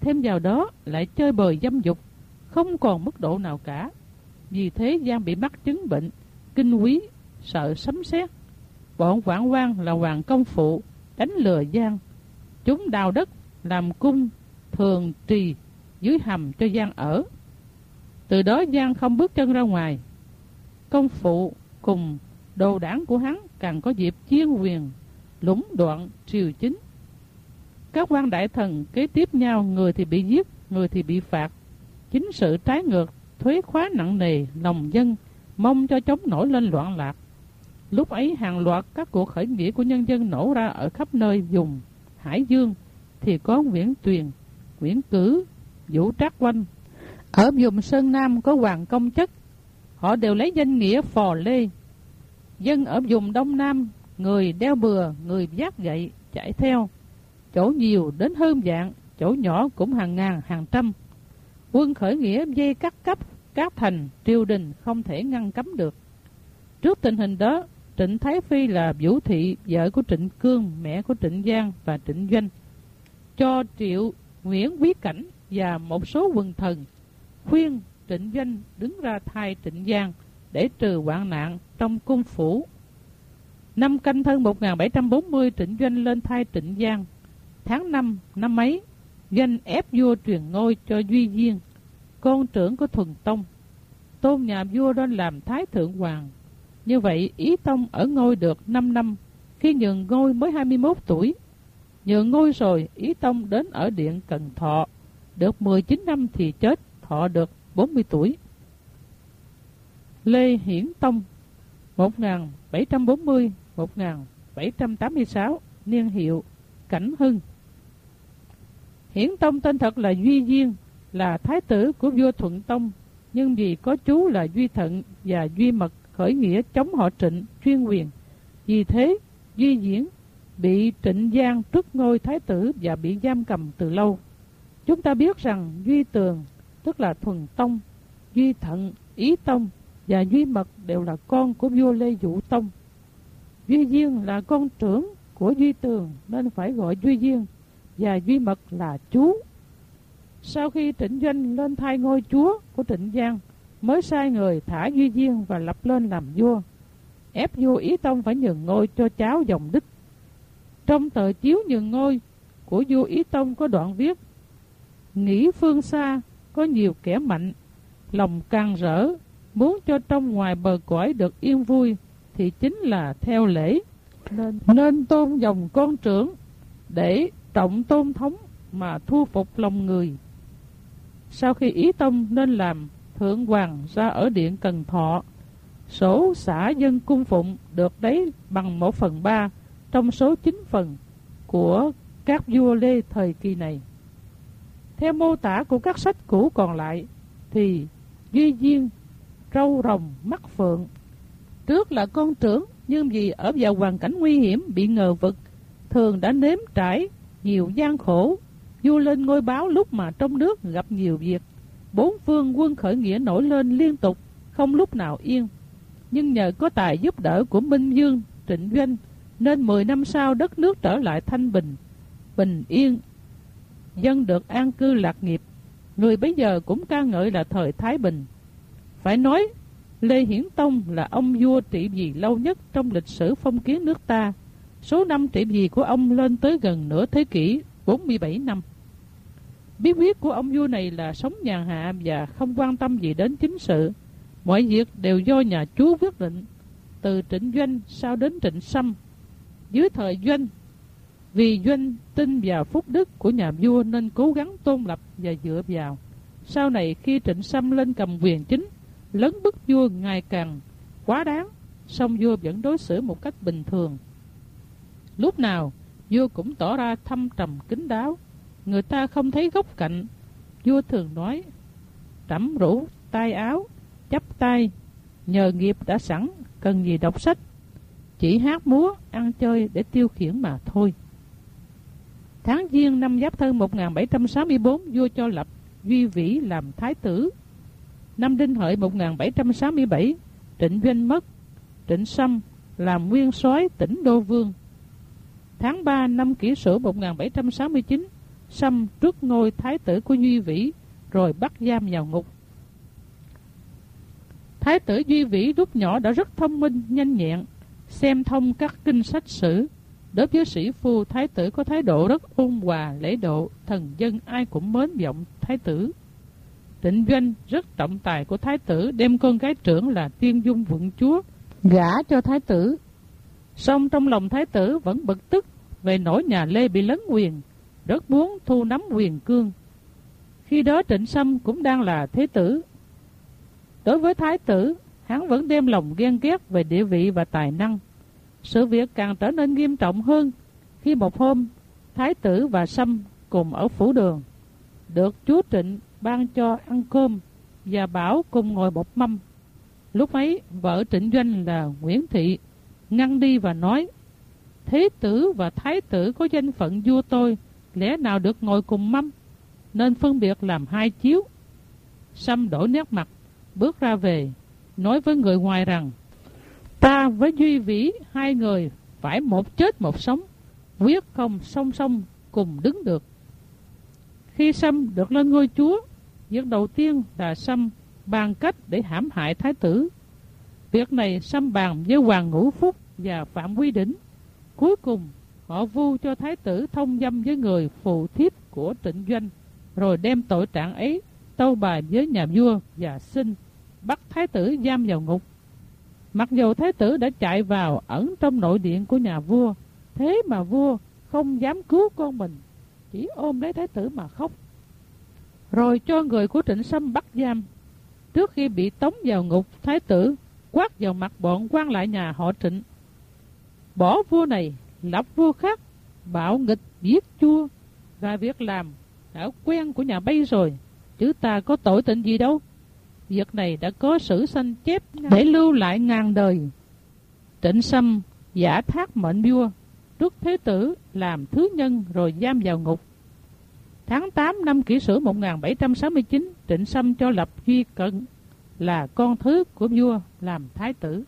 thêm vào đó lại chơi bời dâm dục, không còn mức độ nào cả. Vì thế Giang bị mắc chứng bệnh kinh quý, sợ sấm sét. Bọn Vạn Quan là hoàng công phụ đánh lừa Giang. Chúng đào đất làm cung thường trì dưới hầm cho Giang ở. Từ đó Giang không bước chân ra ngoài. Công phụ cùng đồ đảng của hắn càng có dịp chiên quyền lũng đoạn triều chính. Các quan đại thần kế tiếp nhau, người thì bị giết, người thì bị phạt. Chính sự trái ngược, thuế khóa nặng nề, lòng dân mong cho chống nổi lên loạn lạc. Lúc ấy hàng loạt các cuộc khởi nghĩa của nhân dân nổ ra ở khắp nơi vùng Hải Dương, thì có Nguyễn Tuyền, Nguyễn Cử, Vũ Trác Oanh. Ở vùng Sơn Nam có Hoàng Công Chất, họ đều lấy danh nghĩa Phò Lê. Dân ở vùng Đông Nam, người đeo bừa, người vác gậy, chạy theo. Chỗ nhiều đến hơn vạn, chỗ nhỏ cũng hàng ngàn, hàng trăm. Quân khởi nghĩa dây cắt cấp, các thành, triều đình không thể ngăn cấm được. Trước tình hình đó, Trịnh Thái Phi là Vũ Thị, vợ của Trịnh Cương, mẹ của Trịnh Giang và Trịnh Doanh, cho Triệu, Nguyễn Quý Cảnh và một số quần thần khuyên Trịnh Doanh đứng ra thay Trịnh Giang để trừ hoạn nạn trong cung phủ. Năm Canh Thân 1740, Trịnh Doanh lên thay Trịnh Giang. Tháng 5 năm ấy, Doanh ép vua truyền ngôi cho Duy Diên, con trưởng của Thuần Tông, tôn nhà vua lên làm Thái Thượng Hoàng. Như vậy Ý Tông ở ngôi được 5 năm, khi nhường ngôi mới 21 tuổi. Nhường ngôi rồi, Ý Tông đến ở điện Cần Thọ, được 19 năm thì chết, thọ được 40 tuổi. Lê Hiển Tông 1740-1786, niên hiệu Cảnh Hưng. Hiển Tông tên thật là Duy Diên, là thái tử của vua Thuận Tông, nhưng vì có chú là Duy Thận và Duy Mật khởi nghĩa chống họ Trịnh chuyên quyền. Vì thế, Duy Diễn bị Trịnh Giang truất ngôi thái tử và bị giam cầm từ lâu. Chúng ta biết rằng Duy Tường, tức là Thuần Tông, Duy Thận, Ý Tông và Duy Mật đều là con của vua Lê Vũ Tông. Duy Diên là con trưởng của Duy Tường nên phải gọi Duy Diên, và Duy Mật là chú. Sau khi Trịnh Doanh lên thay ngôi chúa của Trịnh Giang, mới sai người thả Duy Diên và lập lên làm vua, ép vua Ý Tông phải nhường ngôi cho cháu dòng đích. Trong tờ chiếu nhường ngôi của vua Ý Tông có đoạn viết: nghĩ phương xa có nhiều kẻ mạnh, lòng càng rỡ, muốn cho trong ngoài bờ cõi được yên vui, thì chính là theo lễ, nên tôn dòng con trưởng, để trọng tôn thống mà thu phục lòng người. Sau khi Ý Tông nên làm Thượng Hoàng ra ở điện Cần Thọ, số xã dân cung phụng được đấy bằng 1/3 trong số 9 phần của các vua Lê thời kỳ này. Theo mô tả của các sách cũ còn lại, thì Duy Diên râu rồng mắt phượng, trước là con trưởng, nhưng vì ở vào hoàn cảnh nguy hiểm, bị ngờ vực, thường đã nếm trải nhiều gian khổ. Vua lên ngôi báo lúc mà trong nước gặp nhiều việc, bốn phương quân khởi nghĩa nổi lên liên tục, không lúc nào yên. Nhưng nhờ có tài giúp đỡ của Minh Dương, Trịnh Doanh, nên 10 năm sau đất nước trở lại thanh bình, bình yên, dân được an cư lạc nghiệp. Người bấy giờ cũng ca ngợi là thời Thái Bình. Phải nói Lê Hiển Tông là ông vua trị vì lâu nhất trong lịch sử phong kiến nước ta. Số năm trị vì của ông lên tới gần nửa thế kỷ, 47 năm. Bí quyết của ông vua này là sống nhàn hạ và không quan tâm gì đến chính sự. Mọi việc đều do nhà chúa quyết định, từ Trịnh Doanh sau đến Trịnh Sâm. Dưới thời Doanh, vì Doanh tin vào phúc đức của nhà vua nên cố gắng tôn lập và dựa vào. Sau này khi Trịnh Sâm lên cầm quyền chính, lấn bức vua ngày càng quá đáng, song vua vẫn đối xử một cách bình thường. Lúc nào vua cũng tỏ ra thâm trầm kín đáo, người ta không thấy góc cạnh. Vua thường nói: trẫm rủ tay áo, chắp tay, nhờ nghiệp đã sẵn, cần gì đọc sách, chỉ hát múa, ăn chơi để tiêu khiển mà thôi. Tháng Giêng năm Giáp Thân 1764, vua cho lập Duy Vĩ làm thái tử. Năm Đinh Hợi 1767, Trịnh Doanh mất, Trịnh Sâm làm nguyên soái tỉnh Đô Vương. Tháng 3 năm Kỷ Sửu 1769, Sâm trước ngôi thái tử của Duy Vĩ, rồi bắt giam vào ngục. Thái tử Duy Vĩ lúc nhỏ đã rất thông minh, nhanh nhẹn, xem thông các kinh sách sử. Đối với sĩ phu, thái tử có thái độ rất ôn hòa, lễ độ, thần dân ai cũng mến vọng thái tử. Trịnh Doanh rất trọng tài của thái tử, đem con gái trưởng là Tiên Dung Vượng Chúa gả cho thái tử. Song trong lòng thái tử vẫn bực tức về nỗi nhà Lê bị lấn quyền, rất muốn thu nắm quyền cương. Khi đó Trịnh Sâm cũng đang là thế tử. Đối với thái tử, hắn vẫn đem lòng ghen ghét về địa vị và tài năng. Sự việc càng trở nên nghiêm trọng hơn khi một hôm thái tử và Sâm cùng ở phủ đường, được chúa Trịnh ban cho ăn cơm và bảo cùng ngồi một mâm. Lúc ấy vợ Trịnh Doanh là Nguyễn Thị ngăn đi và nói: thế tử và thái tử có danh phận vua tôi, lẽ nào được ngồi cùng mâm, nên phân biệt làm hai chiếu. Sâm đổi nét mặt, bước ra về, nói với người ngoài rằng: ta với Duy Vĩ hai người phải một chết một sống, quyết không song song cùng đứng được. Khi Sâm được lên ngôi chúa, việc đầu tiên là Sâm bàn cách để hãm hại thái tử. Việc này Sâm bàn với Hoàng Ngũ Phúc và Phạm Quy Đỉnh. Cuối cùng họ vu cho thái tử thông dâm với người phù thiếp của Trịnh Doanh, rồi đem tội trạng ấy tâu bài với nhà vua và xin bắt thái tử giam vào ngục. Mặc dù thái tử đã chạy vào ẩn trong nội điện của nhà vua, thế mà vua không dám cứu con mình, chỉ ôm lấy thái tử mà khóc, rồi cho người của Trịnh Sâm bắt giam. Trước khi bị tống vào ngục, thái tử quát vào mặt bọn quan lại nhà họ Trịnh: bỏ vua này lập vua khác, bạo nghịch giết chua, và việc làm đã quen của nhà Bây rồi, chứ ta có tội tình gì đâu. Việc này đã có sử sanh chép để lưu lại ngàn đời. Trịnh Sâm giả thác mệnh vua, rút thế tử làm thứ nhân rồi giam vào ngục. Tháng 8 năm Kỷ Sửu 1769, Trịnh Sâm cho lập Duy Cận là con thứ của vua làm thái tử.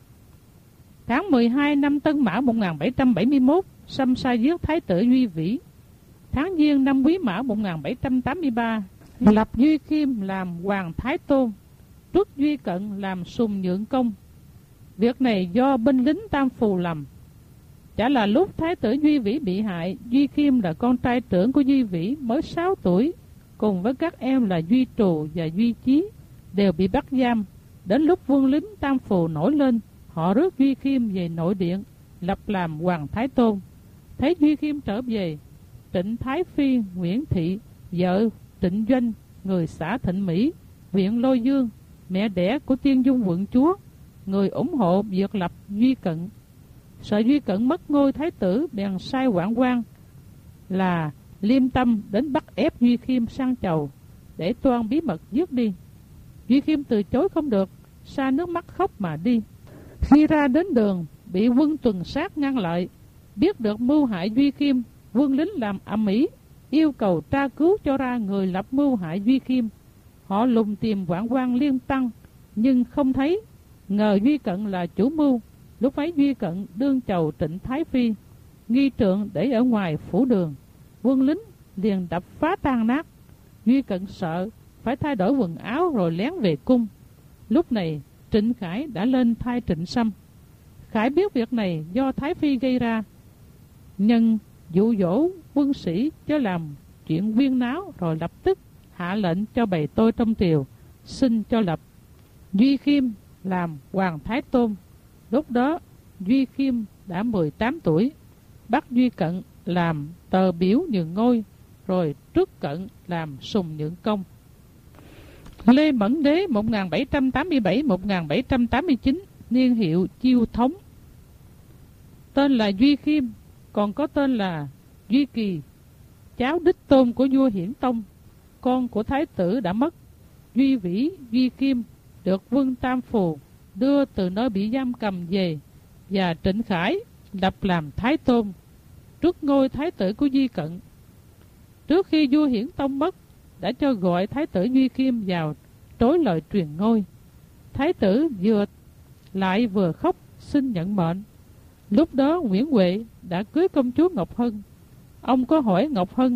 Tháng 12 năm Tân Mão 1771, Sâm sai giết thái tử Duy Vĩ. Tháng Giêng năm Quý Mão 1783, lập Duy Khiêm làm hoàng thái tôn, truất Duy Cận làm sùng nhượng công. Việc này do binh lính Tam Phù làm. Chả là lúc thái tử Duy Vĩ bị hại, Duy Khiêm là con trai trưởng của Duy Vĩ mới 6 tuổi, cùng với các em là Duy Trù và Duy Chí đều bị bắt giam. Đến lúc quân lính Tam Phù nổi lên, họ rước Duy Khiêm về nội điện, lập làm hoàng thái tôn. Thấy Duy Khiêm trở về, Trịnh Thái Phi Nguyễn Thị, vợ Trịnh Doanh, người xã Thịnh Mỹ, huyện Lôi Dương, mẹ đẻ của Tiên Dung Quận Chúa, người ủng hộ việc lập Duy Cận. Sợ Duy Cận mất ngôi thái tử, bèn sai quản quan là Liêm Tâm đến bắt ép Duy Khiêm sang chầu để toan bí mật giết đi. Duy Khiêm từ chối không được, sa nước mắt khóc mà đi. Khi ra đến đường, bị quân tuần sát ngăn lại. Biết được mưu hại Duy Khiêm, quân lính làm ầm ĩ, yêu cầu tra cứu cho ra người lập mưu hại Duy Khiêm. Họ lùng tìm quản quan Liêm Tăng nhưng không thấy, ngờ Duy Cận là chủ mưu. Lúc ấy Duy Cận đương chầu Trịnh Thái Phi, nghi trượng để ở ngoài phủ đường. Quân lính liền đập phá tan nát. Duy Cận sợ, phải thay đổi quần áo rồi lén về cung. Lúc này Trịnh Khải đã lên thay Trịnh Sâm. Khải biết việc này do Thái Phi gây ra, nhưng dụ dỗ quân sĩ cho làm chuyện viên náo, rồi lập tức hạ lệnh cho bày tôi trong triều, xin cho lập Duy Khiêm làm hoàng thái tôn. Lúc đó Duy Khiêm đã 18 tuổi, bắt Duy Cận làm tờ biểu nhường ngôi, rồi truất Cận làm sùng nhượng công. Lê Mẫn Đế 1787-1789, niên hiệu Chiêu Thống, tên là Duy Khiêm, còn có tên là Duy Kỳ, cháu đích tôn của vua Hiển Tông. Con của thái tử đã mất. Duy Vĩ, Duy Khiêm được quân Tam Phù đưa từ nơi bị giam cầm về, và Trịnh Khải lập làm thái tôn, truất ngôi thái tử của Duy Cận. Trước khi vua Hiển Tông mất, đã cho gọi thái tử Duy Khiêm vào trối lời truyền ngôi. Thái tử vừa lại vừa khóc xin nhận mệnh. Lúc đó Nguyễn Huệ đã cưới công chúa Ngọc Hân. Ông có hỏi Ngọc Hân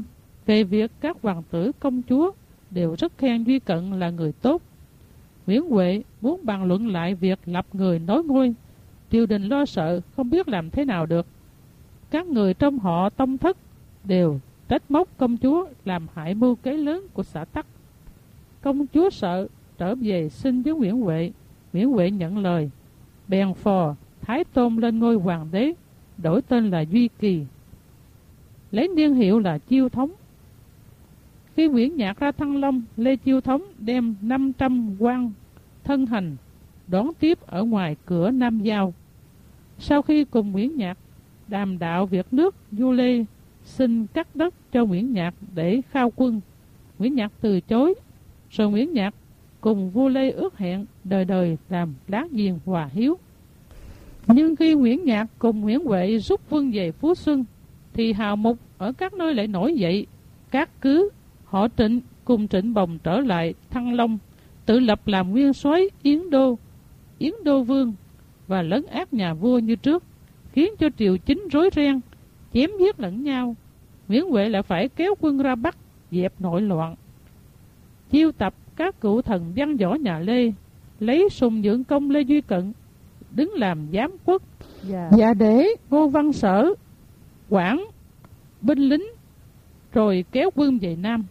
về việc các hoàng tử công chúa đều rất khen Duy Cận là người tốt. Nguyễn Huệ muốn bàn luận lại việc lập người nối ngôi, triều đình lo sợ không biết làm thế nào được. Các người trong họ Tông Thất đều trách móc công chúa làm hại mưu kế lớn của xã Tắc. Công chúa sợ trở về xin với Nguyễn Huệ. Nguyễn Huệ nhận lời, bèn phò Thái Tôn lên ngôi hoàng đế, đổi tên là Duy Kỳ, lấy niên hiệu là Chiêu Thống. Khi Nguyễn Nhạc ra Thăng Long, Lê Chiêu Thống đem 500 quan thân hành đón tiếp ở ngoài cửa Nam Giao. Sau khi cùng Nguyễn Nhạc đàm đạo việc nước, vua Lê xin cắt đất cho Nguyễn Nhạc để khao quân. Nguyễn Nhạc từ chối, rồi Nguyễn Nhạc cùng vua Lê ước hẹn đời đời làm láng giềng hòa hiếu. Nhưng khi Nguyễn Nhạc cùng Nguyễn Huệ rút quân về Phú Xuân, thì hào mục ở các nơi lại nổi dậy. Các cứ họ Trịnh cùng Trịnh Bồng trở lại Thăng Long, tự lập làm nguyên soái Yến Đô Vương và lấn át nhà vua như trước, khiến cho triều chính rối ren, chém giết lẫn nhau. Nguyễn Huệ lại phải kéo quân ra Bắc dẹp nội loạn, chiêu tập các cựu thần văn võ nhà Lê, lấy Sùng Nhượng Công Lê Duy Cận đứng làm giám quốc, và để Ngô Văn Sở quản binh lính, rồi kéo quân về Nam.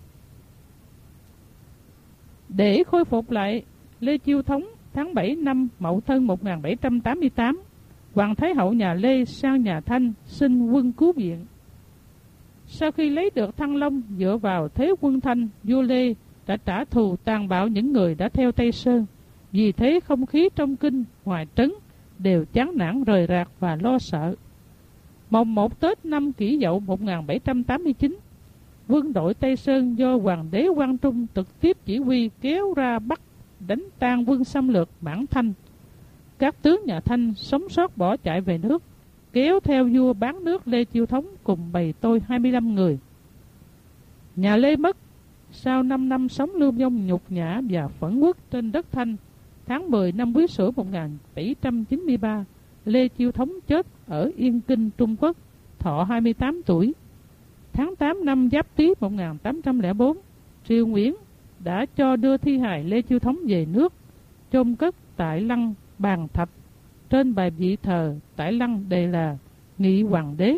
Để khôi phục lại Lê Chiêu Thống, tháng 7 năm Mậu Thân 1788, Hoàng Thái Hậu nhà Lê sang nhà Thanh xin quân cứu viện. Sau khi lấy được Thăng Long, dựa vào thế quân Thanh, vua Lê đã trả thù tàn bạo những người đã theo Tây Sơn. Vì thế không khí trong kinh, ngoài trấn đều chán nản rời rạc và lo sợ. Mồng 1 Tết năm Kỷ Dậu 1789, quân đội Tây Sơn do Hoàng đế Quang Trung trực tiếp chỉ huy kéo ra Bắc đánh tan quân xâm lược Mãn Thanh. Các tướng nhà Thanh sống sót bỏ chạy về nước, kéo theo vua bán nước Lê Chiêu Thống cùng bầy tôi 25 người. Nhà Lê mất sau 5 năm sống lưu vong nhục nhã và phẫn uất trên đất Thanh. Tháng 10 năm Quý Sửu 1793, Lê Chiêu Thống chết ở Yên Kinh, Trung Quốc, thọ 28 tuổi. Tháng 8 năm Giáp Tý 1804, triều Nguyễn đã cho đưa thi hài Lê Chiêu Thống về nước, chôn cất tại lăng Bàn Thạch. Trên bài vị thờ tại lăng đề là Nghị Hoàng đế.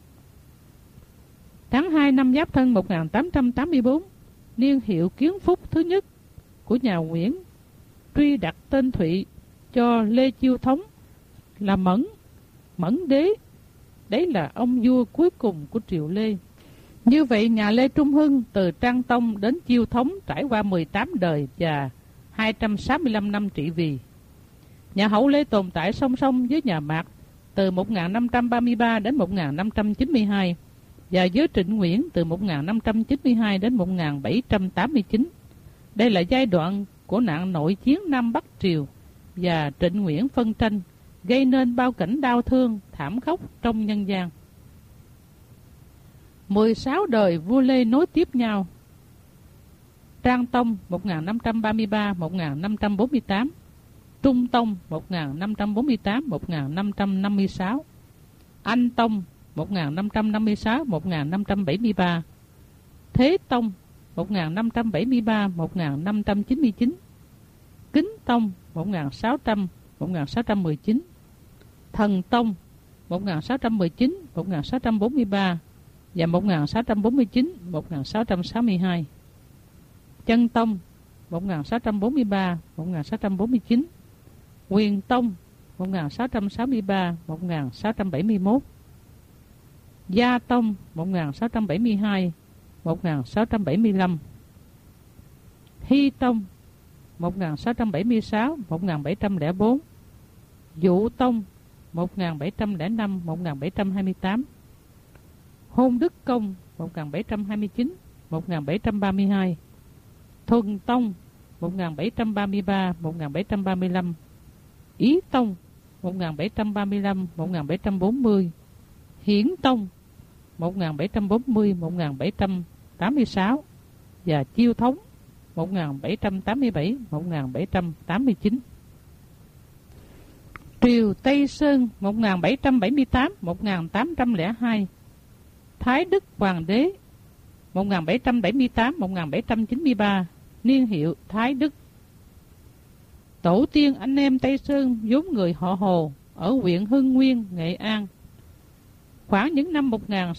Tháng 2 năm Giáp Thân 1884, niên hiệu Kiến Phúc thứ nhất của nhà Nguyễn truy đặt tên Thụy cho Lê Chiêu Thống là Mẫn đế. Đấy là ông vua cuối cùng của triều Lê. Như vậy nhà Lê Trung Hưng từ Trang Tông đến Chiêu Thống trải qua 18 đời và 265 năm trị vì. Nhà Hậu Lê tồn tại song song với nhà Mạc từ 1533 đến 1592 và với Trịnh Nguyễn từ 1592 đến 1789. Đây là giai đoạn của nạn nội chiến Nam Bắc Triều và Trịnh Nguyễn phân tranh, gây nên bao cảnh đau thương, thảm khốc trong nhân gian. 16 đời vua Lê nối tiếp nhau. Trang Tông 1533-1548, Trung Tông 1548-1556, Anh Tông 1556-1573, Thế Tông 1573-1599, Kính Tông 1600-1619, Thần Tông 1619-1643 và 1649-1662, Chân Tông 1643-1649, Quyền Tông 1663-1671, Gia Tông 1672-1675, Hy Tông 1676-1704, Dụ Tông 1705-1728, Hôn Đức Công 1729-1732, Thuần Tông 1733-1735, Ý Tông 1735-1740, Hiển Tông 1740-1786 và Chiêu Thống 1787-1789. Triều Tây Sơn 1778-1802, Thái Đức Hoàng đế 1778-1793, niên hiệu Thái Đức. Tổ tiên anh em Tây Sơn vốn người họ Hồ ở huyện Hưng Nguyên, Nghệ An. Khoảng những năm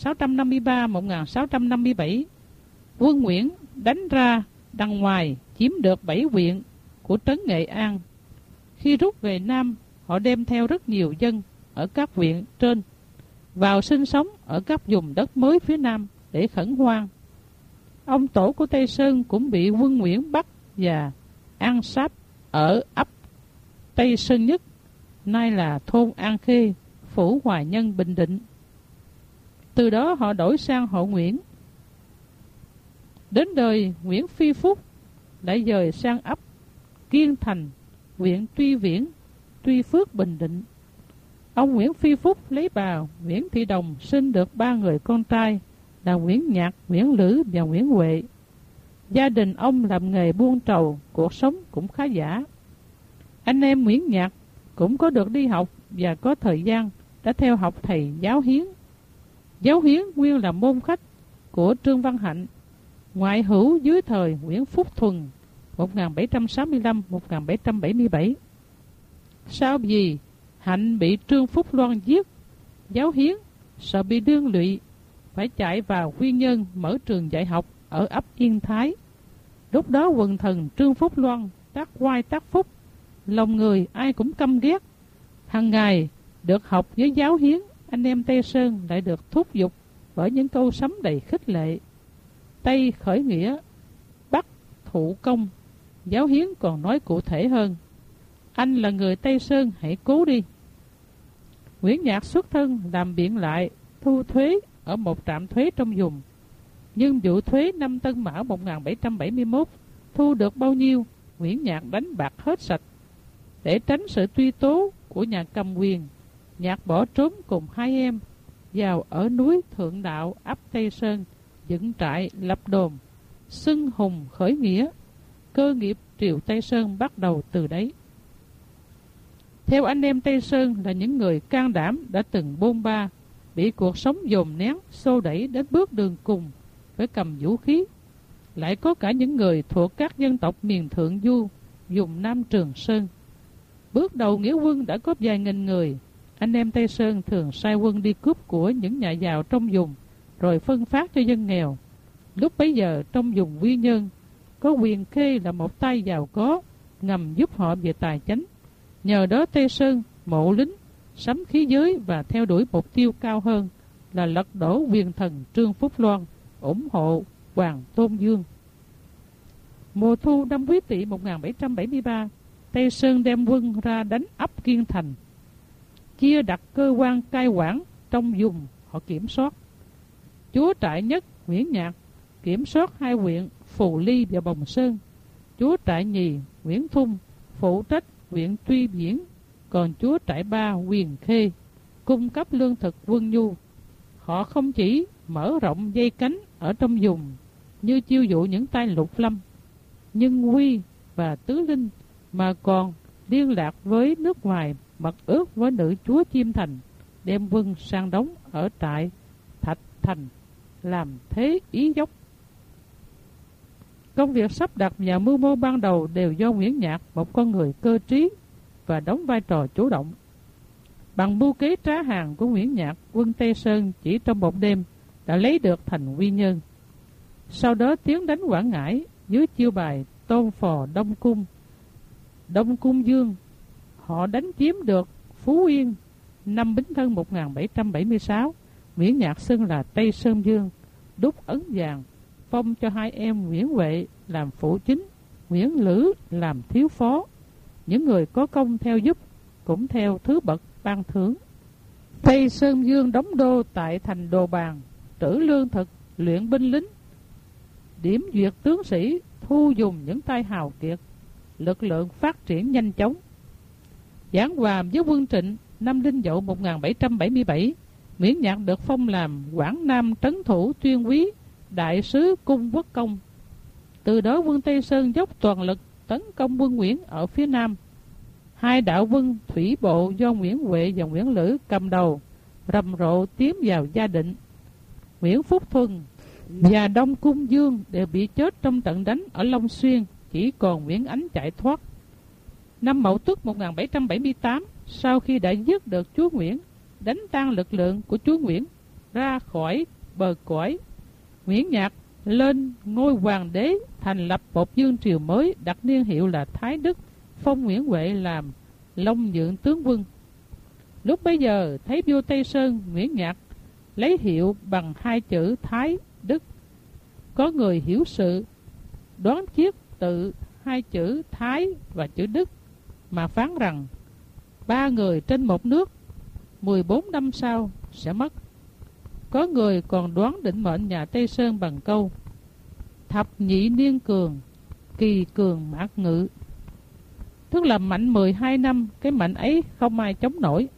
1653-1657, quân Nguyễn đánh ra đằng ngoài chiếm được 7 huyện của trấn Nghệ An. Khi rút về Nam, họ đem theo rất nhiều dân ở các huyện trên vào sinh sống ở các vùng đất mới phía Nam để khẩn hoang. Ông tổ của Tây Sơn cũng bị quân Nguyễn bắt và ăn sát ở ấp Tây Sơn Nhất, nay là thôn An Khê, phủ Hoài Nhân, Bình Định. Từ đó họ đổi sang họ Nguyễn. Đến đời Nguyễn Phi Phúc lại dời sang ấp Kiên Thành, huyện Tuy Viễn, Tuy Phước, Bình Định. Ông Nguyễn Phi Phúc lấy bà Nguyễn Thị Đồng sinh được 3 người con trai là Nguyễn Nhạc, Nguyễn Lữ và Nguyễn Huệ. Gia đình ông làm nghề buôn trầu, cuộc sống cũng khá giả. Anh em Nguyễn Nhạc cũng có được đi học và có thời gian đã theo học thầy Giáo Hiến. Giáo Hiến nguyên là môn khách của Trương Văn Hạnh, ngoại hữu dưới thời Nguyễn Phúc Thuần 1765-1777. Sau vì Hạnh bị Trương Phúc Loan giết, Giáo Hiến sợ bị đương lụy phải chạy vào Quy Nhơn mở trường dạy học ở ấp Yên Thái. Lúc đó quần thần Trương Phúc Loan tác oai tác phúc, lòng người ai cũng căm ghét. Hằng ngày được học với Giáo Hiến, anh em Tây Sơn lại được thúc giục bởi những câu sấm đầy khích lệ. Tây khởi nghĩa, Bắc thụ công. Giáo Hiến còn nói cụ thể hơn: anh là người Tây Sơn, hãy cố đi. Nguyễn Nhạc xuất thân làm biện lại thu thuế ở một trạm thuế trong vùng. Nhưng vụ thuế năm Tân Mão 1771 thu được bao nhiêu, Nguyễn Nhạc đánh bạc hết sạch. Để tránh sự truy tố của nhà cầm quyền, Nhạc bỏ trốn cùng 2 em vào ở núi Thượng Đạo, ấp Tây Sơn, dựng trại lập đồn, xưng hùng khởi nghĩa. Cơ nghiệp triều Tây Sơn bắt đầu từ đấy. Theo anh em Tây Sơn là những người can đảm đã từng bôn ba, bị cuộc sống dồn nén, xô đẩy đến bước đường cùng, phải cầm vũ khí. Lại có cả những người thuộc các dân tộc miền Thượng Du, vùng Nam Trường Sơn. Bước đầu nghĩa quân đã có vài nghìn người. Anh em Tây Sơn thường sai quân đi cướp của những nhà giàu trong vùng, rồi phân phát cho dân nghèo. Lúc bấy giờ trong vùng Quy Nhơn, có Quyền Khê là một tay giàu có, ngầm giúp họ về tài chánh. Nhờ đó Tây Sơn mộ lính, sắm khí giới và theo đuổi mục tiêu cao hơn là lật đổ quyền thần Trương Phúc Loan, ủng hộ Hoàng Tôn Dương. Mùa thu năm Quý Tỵ 1773, Tây Sơn đem quân ra đánh ấp Kiên Thành, chia đặt cơ quan cai quản trong vùng họ kiểm soát. Chúa trại nhất Nguyễn Nhạc kiểm soát 2 huyện Phù Ly và Bồng Sơn. Chúa trại nhì Nguyễn Thung phụ trách huyện Tuy Viễn, còn chúa trại 3 Quyền Khê cung cấp lương thực quân nhu. Họ không chỉ mở rộng dây cánh ở trong vùng như chiêu dụ những tay lục lâm, nhưng Huy và Tứ Linh, mà còn liên lạc với nước ngoài, mật ước với nữ chúa Chiêm Thành, đem quân sang đóng ở trại Thạch Thành, làm thế ý dốc. Công việc sắp đặt và mưu mô ban đầu đều do Nguyễn Nhạc, một con người cơ trí và đóng vai trò chủ động. Bằng mưu kế trá hàng của Nguyễn Nhạc, quân Tây Sơn chỉ trong một đêm đã lấy được thành Quy Nhơn. Sau đó tiến đánh Quảng Ngãi dưới chiêu bài Tôn Phò Đông Cung Dương. Họ đánh chiếm được Phú Yên năm Bính Thân 1776. Nguyễn Nhạc xưng là Tây Sơn Dương, đúc ấn vàng, phong cho 2 em Nguyễn Huệ làm phụ chính, Nguyễn Lữ làm thiếu phó. Những người có công theo giúp cũng theo thứ bậc ban thưởng. Tây Sơn Dương đóng đô tại thành Đồ Bàn, trữ lương thực, luyện binh lính, điểm duyệt tướng sĩ, thu dùng những tay hào kiệt. Lực lượng phát triển nhanh chóng. Giảng hòa với quân Trịnh năm Đinh Dậu 1777, Nguyễn Nhạc được phong làm Quảng Nam trấn thủ Tuyên Quý, đại sứ Cung Quốc Công. Từ đó quân Tây Sơn dốc toàn lực tấn công quân Nguyễn ở phía Nam. 2 đạo quân thủy bộ do Nguyễn Huệ và Nguyễn Lữ cầm đầu rầm rộ tiến vào Gia Định. Nguyễn Phúc Thuần và Đông Cung Dương đều bị chết trong trận đánh ở Long Xuyên, chỉ còn Nguyễn Ánh chạy thoát. Năm Mậu Tuất 1778, sau khi đã giết được chúa Nguyễn, đánh tan lực lượng của chúa Nguyễn ra khỏi bờ cõi, Nguyễn Nhạc lên ngôi hoàng đế, thành lập một vương triều mới, đặt niên hiệu là Thái Đức, phong Nguyễn Huệ làm Long Nhượng tướng quân. Lúc bấy giờ thấy vua Tây Sơn Nguyễn Nhạc lấy hiệu bằng hai chữ Thái Đức, có người hiểu sự đoán chiết từ hai chữ Thái và chữ Đức mà phán rằng 3 người trên một nước 14 năm sau sẽ mất. Có người còn đoán định mệnh nhà Tây Sơn bằng câu thập nhị niên cường, kỳ cường mạc ngự, tức là mạnh 12 năm, cái mạnh ấy không ai chống nổi.